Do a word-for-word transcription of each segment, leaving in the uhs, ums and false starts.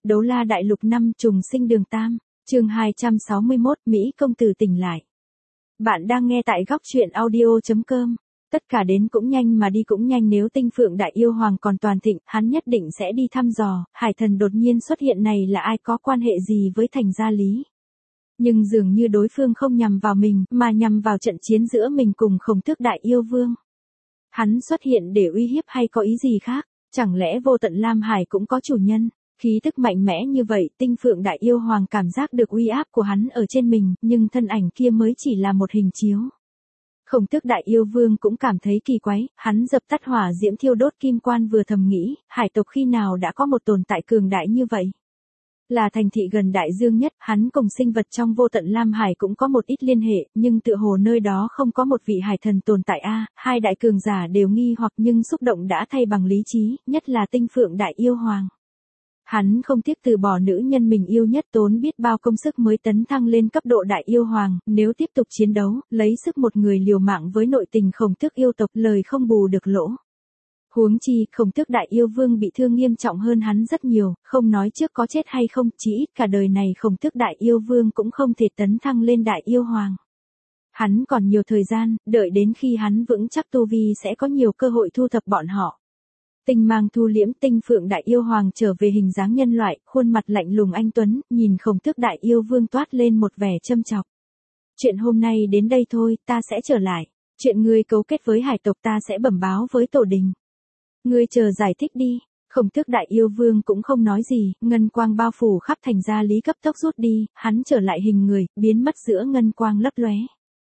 Đấu La Đại Lục năm trùng sinh đường tam, chương hai trăm sáu mươi mốt, Mỹ công tử tỉnh lại. Bạn đang nghe tại góc truyện audio chấm com. Tất cả đến cũng nhanh mà đi cũng nhanh, nếu Tinh Phượng Đại Yêu Hoàng còn toàn thịnh, hắn nhất định sẽ đi thăm dò, hải thần đột nhiên xuất hiện này là ai, có quan hệ gì với thành gia lý. Nhưng dường như đối phương không nhằm vào mình, mà nhằm vào trận chiến giữa mình cùng Khổng Tước Đại Yêu Vương. Hắn xuất hiện để uy hiếp hay có ý gì khác? Chẳng lẽ Vô Tận Lam Hải cũng có chủ nhân? Khí tức mạnh mẽ như vậy, Tinh Phượng Đại Yêu Hoàng cảm giác được uy áp của hắn ở trên mình, nhưng thân ảnh kia mới chỉ là một hình chiếu. Khổng Tước Đại Yêu Vương cũng cảm thấy kỳ quái, hắn dập tắt hỏa diễm thiêu đốt kim quan, vừa thầm nghĩ, hải tộc khi nào đã có một tồn tại cường đại như vậy? Là thành thị gần đại dương nhất, hắn cùng sinh vật trong Vô Tận Lam Hải cũng có một ít liên hệ, nhưng tựa hồ nơi đó không có một vị hải thần tồn tại a. Hai đại cường giả đều nghi hoặc, nhưng xúc động đã thay bằng lý trí, nhất là Tinh Phượng Đại Yêu Hoàng. Hắn không tiếc từ bỏ nữ nhân mình yêu nhất, tốn biết bao công sức mới tấn thăng lên cấp độ Đại Yêu Hoàng, nếu tiếp tục chiến đấu, lấy sức một người liều mạng với nội tình Khổng Tước yêu tộc, lời không bù được lỗ. Huống chi, Khổng Tước Đại Yêu Vương bị thương nghiêm trọng hơn hắn rất nhiều, không nói trước có chết hay không, chỉ ít cả đời này Khổng Tước Đại Yêu Vương cũng không thể tấn thăng lên Đại Yêu Hoàng. Hắn còn nhiều thời gian, đợi đến khi hắn vững chắc tu vi sẽ có nhiều cơ hội thu thập bọn họ. Tinh mang thu liễm, Tinh Phượng Đại Yêu Hoàng trở về hình dáng nhân loại, khuôn mặt lạnh lùng anh tuấn, nhìn Khổng Tước Đại Yêu Vương toát lên một vẻ châm chọc. Chuyện hôm nay đến đây thôi, ta sẽ trở lại. Chuyện ngươi cấu kết với hải tộc ta sẽ bẩm báo với tổ đình. Ngươi chờ giải thích đi. Khổng Tước Đại Yêu Vương cũng không nói gì, ngân quang bao phủ khắp thành gia lý cấp tốc rút đi, hắn trở lại hình người, biến mất giữa ngân quang lấp lóe.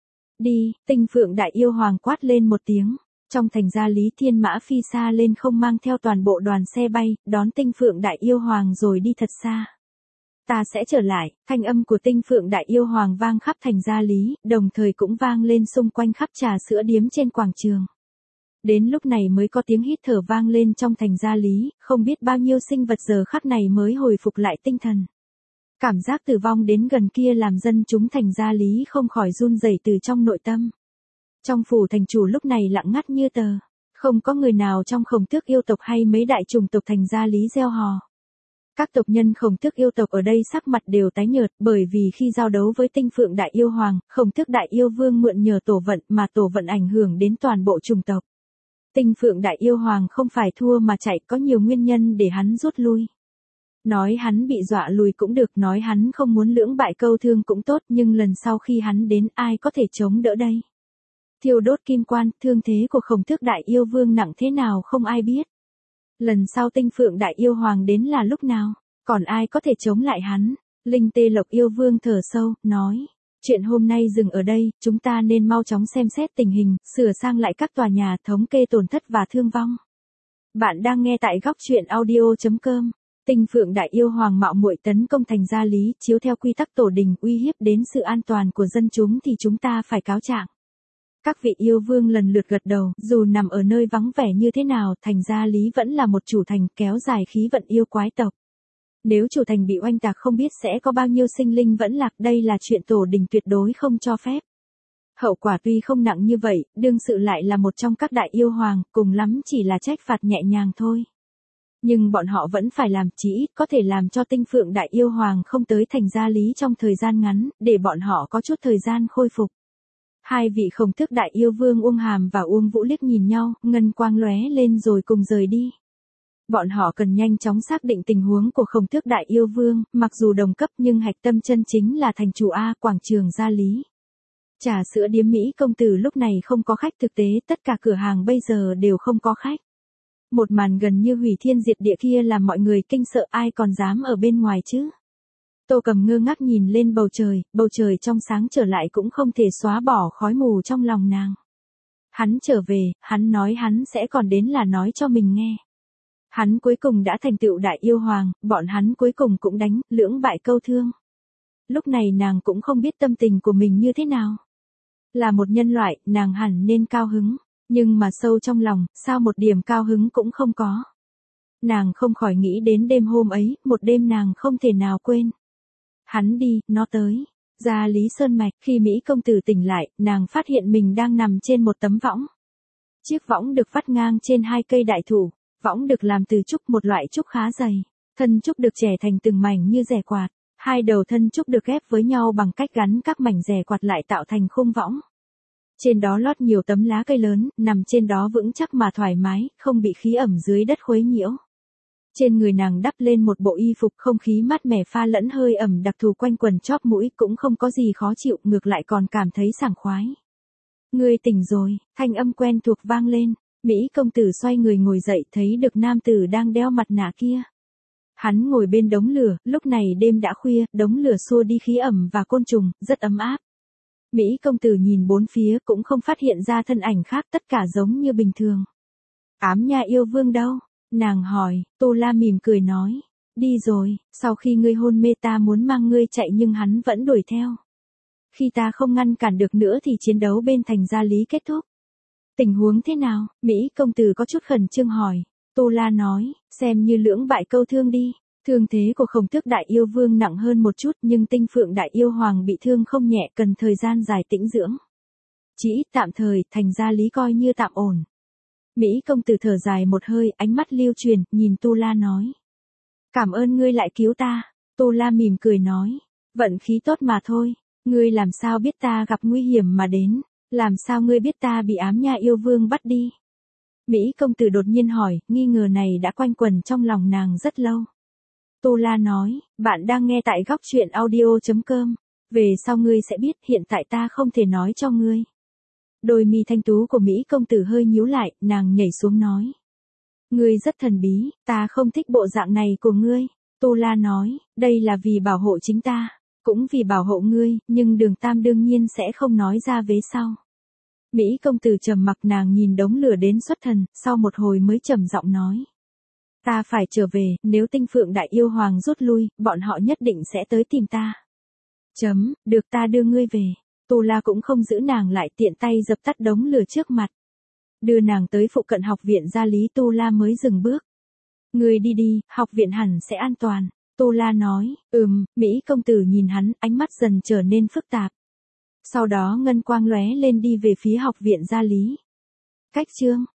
Đi, Tinh Phượng Đại Yêu Hoàng quát lên một tiếng. Trong thành gia lý, thiên mã phi xa lên không, mang theo toàn bộ đoàn xe bay, đón Tinh Phượng Đại Yêu Hoàng rồi đi thật xa. Ta sẽ trở lại, thanh âm của Tinh Phượng Đại Yêu Hoàng vang khắp thành gia lý, đồng thời cũng vang lên xung quanh khắp trà sữa điếm trên quảng trường. Đến lúc này mới có tiếng hít thở vang lên trong thành gia lý, không biết bao nhiêu sinh vật giờ khắc này mới hồi phục lại tinh thần. Cảm giác tử vong đến gần kia làm dân chúng thành gia lý không khỏi run rẩy từ trong nội tâm. Trong phủ thành chủ lúc này lặng ngắt như tờ, không có người nào trong Khổng Tước yêu tộc hay mấy đại chủng tộc thành gia lý gieo hò. Các tộc nhân Khổng Tước yêu tộc ở đây sắc mặt đều tái nhợt, bởi vì khi giao đấu với Tinh Phượng Đại Yêu Hoàng, Khổng Tước Đại Yêu Vương mượn nhờ tổ vận, mà tổ vận ảnh hưởng đến toàn bộ chủng tộc. Tinh Phượng Đại Yêu Hoàng không phải thua mà chạy, có nhiều nguyên nhân để hắn rút lui. Nói hắn bị dọa lùi cũng được, nói hắn không muốn lưỡng bại câu thương cũng tốt, nhưng lần sau khi hắn đến, ai có thể chống đỡ đây? Thiêu đốt kim quan, thương thế của Khổng Tước Đại Yêu Vương nặng thế nào không ai biết. Lần sau Tinh Phượng Đại Yêu Hoàng đến là lúc nào, còn ai có thể chống lại hắn? Linh Tê Lộc Yêu Vương thở sâu, nói. Chuyện hôm nay dừng ở đây, chúng ta nên mau chóng xem xét tình hình, sửa sang lại các tòa nhà, thống kê tổn thất và thương vong. Bạn đang nghe tại góc truyện audio chấm com. Tinh Phượng Đại Yêu Hoàng mạo muội tấn công thành gia lý, chiếu theo quy tắc tổ đình, uy hiếp đến sự an toàn của dân chúng thì chúng ta phải cáo trạng. Các vị yêu vương lần lượt gật đầu, dù nằm ở nơi vắng vẻ như thế nào, thành gia lý vẫn là một chủ thành, kéo dài khí vận yêu quái tộc. Nếu chủ thành bị oanh tạc không biết sẽ có bao nhiêu sinh linh vẫn lạc, đây là chuyện tổ đình tuyệt đối không cho phép. Hậu quả tuy không nặng như vậy, đương sự lại là một trong các đại yêu hoàng, cùng lắm chỉ là trách phạt nhẹ nhàng thôi. Nhưng bọn họ vẫn phải làm, chí ít có thể làm cho Tinh Phượng Đại Yêu Hoàng không tới thành gia lý trong thời gian ngắn, để bọn họ có chút thời gian khôi phục. Hai vị Khổng Tước Đại Yêu Vương Uông Hàm và Uông Vũ liếc nhìn nhau, ngân quang lóe lên rồi cùng rời đi. Bọn họ cần nhanh chóng xác định tình huống của Khổng Tước Đại Yêu Vương, mặc dù đồng cấp nhưng hạch tâm chân chính là thành chủ A, quảng trường gia lý. Trà sữa điếm Mỹ công tử lúc này không có khách, thực tế tất cả cửa hàng bây giờ đều không có khách. Một màn gần như hủy thiên diệt địa kia làm mọi người kinh sợ, ai còn dám ở bên ngoài chứ? Tô Cầm ngơ ngác nhìn lên bầu trời, bầu trời trong sáng trở lại cũng không thể xóa bỏ khói mù trong lòng nàng. Hắn trở về, hắn nói hắn sẽ còn đến là nói cho mình nghe. Hắn cuối cùng đã thành tựu Đại Yêu Hoàng, bọn hắn cuối cùng cũng đánh, lưỡng bại câu thương. Lúc này nàng cũng không biết tâm tình của mình như thế nào. Là một nhân loại, nàng hẳn nên cao hứng, nhưng mà sâu trong lòng, sao một điểm cao hứng cũng không có. Nàng không khỏi nghĩ đến đêm hôm ấy, một đêm nàng không thể nào quên. Hắn đi, nó tới. Ra Lý Sơn Mạch, khi Mỹ công tử tỉnh lại, nàng phát hiện mình đang nằm trên một tấm võng. Chiếc võng được vắt ngang trên hai cây đại thụ, võng được làm từ trúc, một loại trúc khá dày. Thân trúc được chẻ thành từng mảnh như rẻ quạt, hai đầu thân trúc được ghép với nhau bằng cách gắn các mảnh rẻ quạt lại tạo thành khung võng. Trên đó lót nhiều tấm lá cây lớn, nằm trên đó vững chắc mà thoải mái, không bị khí ẩm dưới đất khuấy nhiễu. Trên người nàng đắp lên một bộ y phục không khí mát mẻ pha lẫn hơi ẩm đặc thù quanh quần chóp mũi, cũng không có gì khó chịu, ngược lại còn cảm thấy sảng khoái. Ngươi tỉnh rồi, thanh âm quen thuộc vang lên. Mỹ công tử xoay người ngồi dậy, thấy được nam tử đang đeo mặt nạ kia. Hắn ngồi bên đống lửa, lúc này đêm đã khuya, đống lửa xua đi khí ẩm và côn trùng, rất ấm áp. Mỹ công tử nhìn bốn phía cũng không phát hiện ra thân ảnh khác, tất cả giống như bình thường. Ám nha yêu vương đâu? Nàng hỏi. Tô La mỉm cười nói. Đi rồi, sau khi ngươi hôn mê ta muốn mang ngươi chạy nhưng hắn vẫn đuổi theo. Khi ta không ngăn cản được nữa thì chiến đấu bên thành Gia Lý kết thúc. Tình huống thế nào? Mỹ công tử có chút khẩn trương hỏi. Tô La nói, xem như lưỡng bại câu thương đi. Thương thế của Khổng Tước đại yêu vương nặng hơn một chút, nhưng Tinh Phượng đại yêu hoàng bị thương không nhẹ, cần thời gian dài tĩnh dưỡng. Chỉ tạm thời, thành Gia Lý coi như tạm ổn. Mỹ công tử thở dài một hơi, ánh mắt lưu truyền, nhìn Tô La nói. Cảm ơn ngươi lại cứu ta. Tô La mỉm cười nói. Vận khí tốt mà thôi. Ngươi làm sao biết ta gặp nguy hiểm mà đến? Làm sao ngươi biết ta bị ám nha yêu vương bắt đi? Mỹ công tử đột nhiên hỏi, nghi ngờ này đã quanh quẩn trong lòng nàng rất lâu. Tô La nói, bạn đang nghe tại góc truyện audio chấm com. Về sau ngươi sẽ biết, hiện tại ta không thể nói cho ngươi. Đôi mi thanh tú của Mỹ công tử hơi nhíu lại, nàng nhảy xuống nói. Ngươi rất thần bí, ta không thích bộ dạng này của ngươi. Tô La nói, đây là vì bảo hộ chính ta, cũng vì bảo hộ ngươi, nhưng Đường Tam đương nhiên sẽ không nói ra vế sau. Mỹ công tử trầm mặc, nàng nhìn đống lửa đến xuất thần, sau một hồi mới trầm giọng nói. Ta phải trở về, nếu Tinh Phượng đại yêu hoàng rút lui, bọn họ nhất định sẽ tới tìm ta. Chấm, được, ta đưa ngươi về. Tô La cũng không giữ nàng lại, tiện tay dập tắt đống lửa trước mặt. Đưa nàng tới phụ cận học viện Gia Lý, Tô La mới dừng bước. Ngươi đi đi, học viện hẳn sẽ an toàn. Tô La nói, ừm, Mỹ công tử nhìn hắn, ánh mắt dần trở nên phức tạp. Sau đó ngân quang lóe lên đi về phía học viện Gia Lý. Cách chương